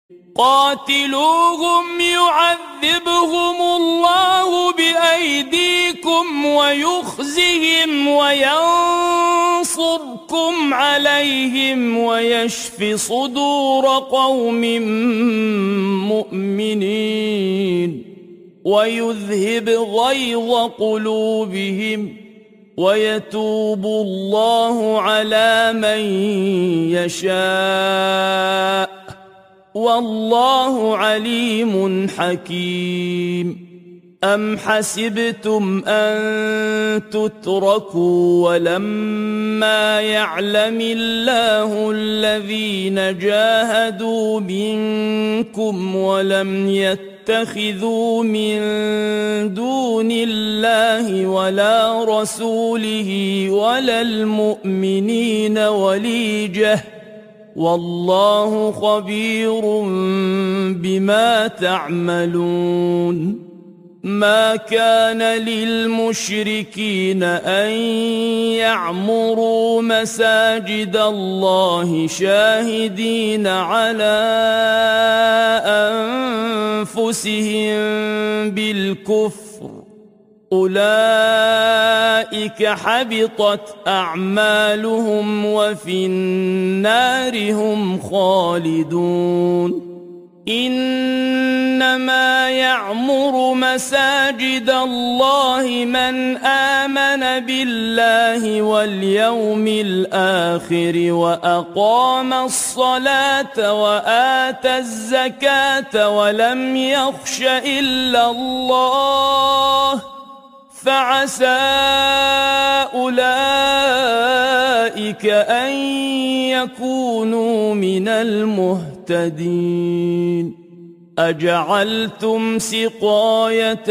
قاتلوهم يعذبهم الله بأيديكم ويخزهم وينصركم عليهم ويشف صدور قوم مؤمنين ويذهب غيظ قلوبهم ويتوب الله على من يشاء والله عليم حكيم. أم حسبتم أن تتركوا ولما يعلم الله الذين جاهدوا منكم ولم يتخذوا من دون الله ولا رسوله ولا المؤمنين وليجة والله خبير بما تعملون. ما كان للمشركين أن يعمروا مساجد الله شاهدين على أنفسهم بالكفر أولئك حبطت أعمالهم وفي النار هم خالدون. إنما يعمر مساجد الله من آمن بالله واليوم الآخر وأقام الصلاة وآتى الزكاة ولم يخش إلا الله فعسى أولئك أن يكونوا من المهتدين. أجعلتم سقاية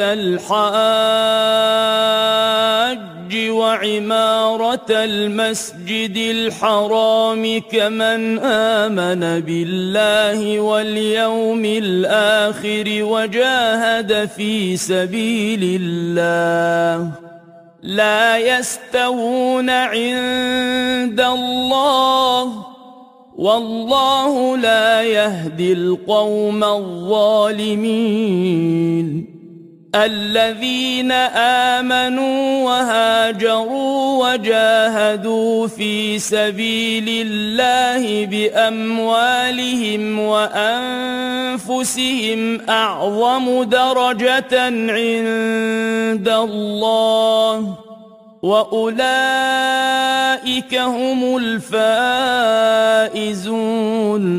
الحاج وعمارة المسجد الحرام كمن آمن بالله واليوم الآخر وجاهد في سبيل الله لا يستوون عند الله والله لا يهدي القوم الظالمين. الذين آمنوا وهاجروا وجاهدوا في سبيل الله بأموالهم وأنفسهم أعظم درجة عند الله وأولئك هم الفائزون.